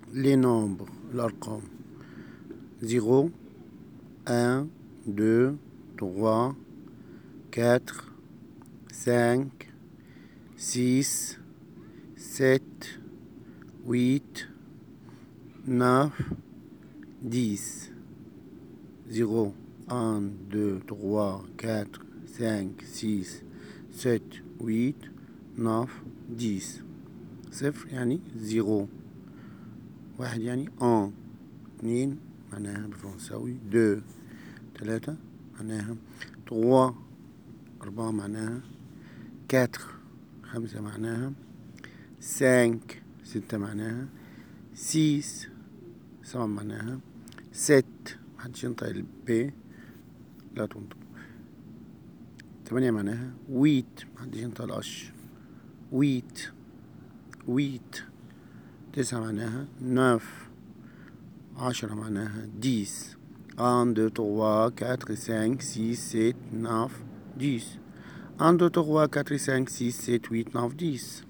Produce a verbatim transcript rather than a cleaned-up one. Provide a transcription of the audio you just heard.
les nombres, الأرقام. zéro, un, deux, trois, quatre, cinq, six, sept, huit, neuf, dix. zéro, un, deux, trois, quatre, cinq, six, sept, huit, neuf, dix. صفر يعني زيرو. واحد يعني ان. اثنين معناها بالفرنساوي دو. ثلاثة معناها تروا. أربعة معناها كاتر. خمسة معناها سانك. ستة معناها سيس. سبعة معناها ست. محدش ينطق البي، لا تنطق. ثمانية معناها ويت. محدش ينطق الأش. ويت ويت. تسعة معناها نوف. عشرة معناها ديس. un, deux, trois, quatre, cinq, six, sept, neuf, dix. un, deux, trois, quatre, cinq, six, sept, huit, neuf, dix.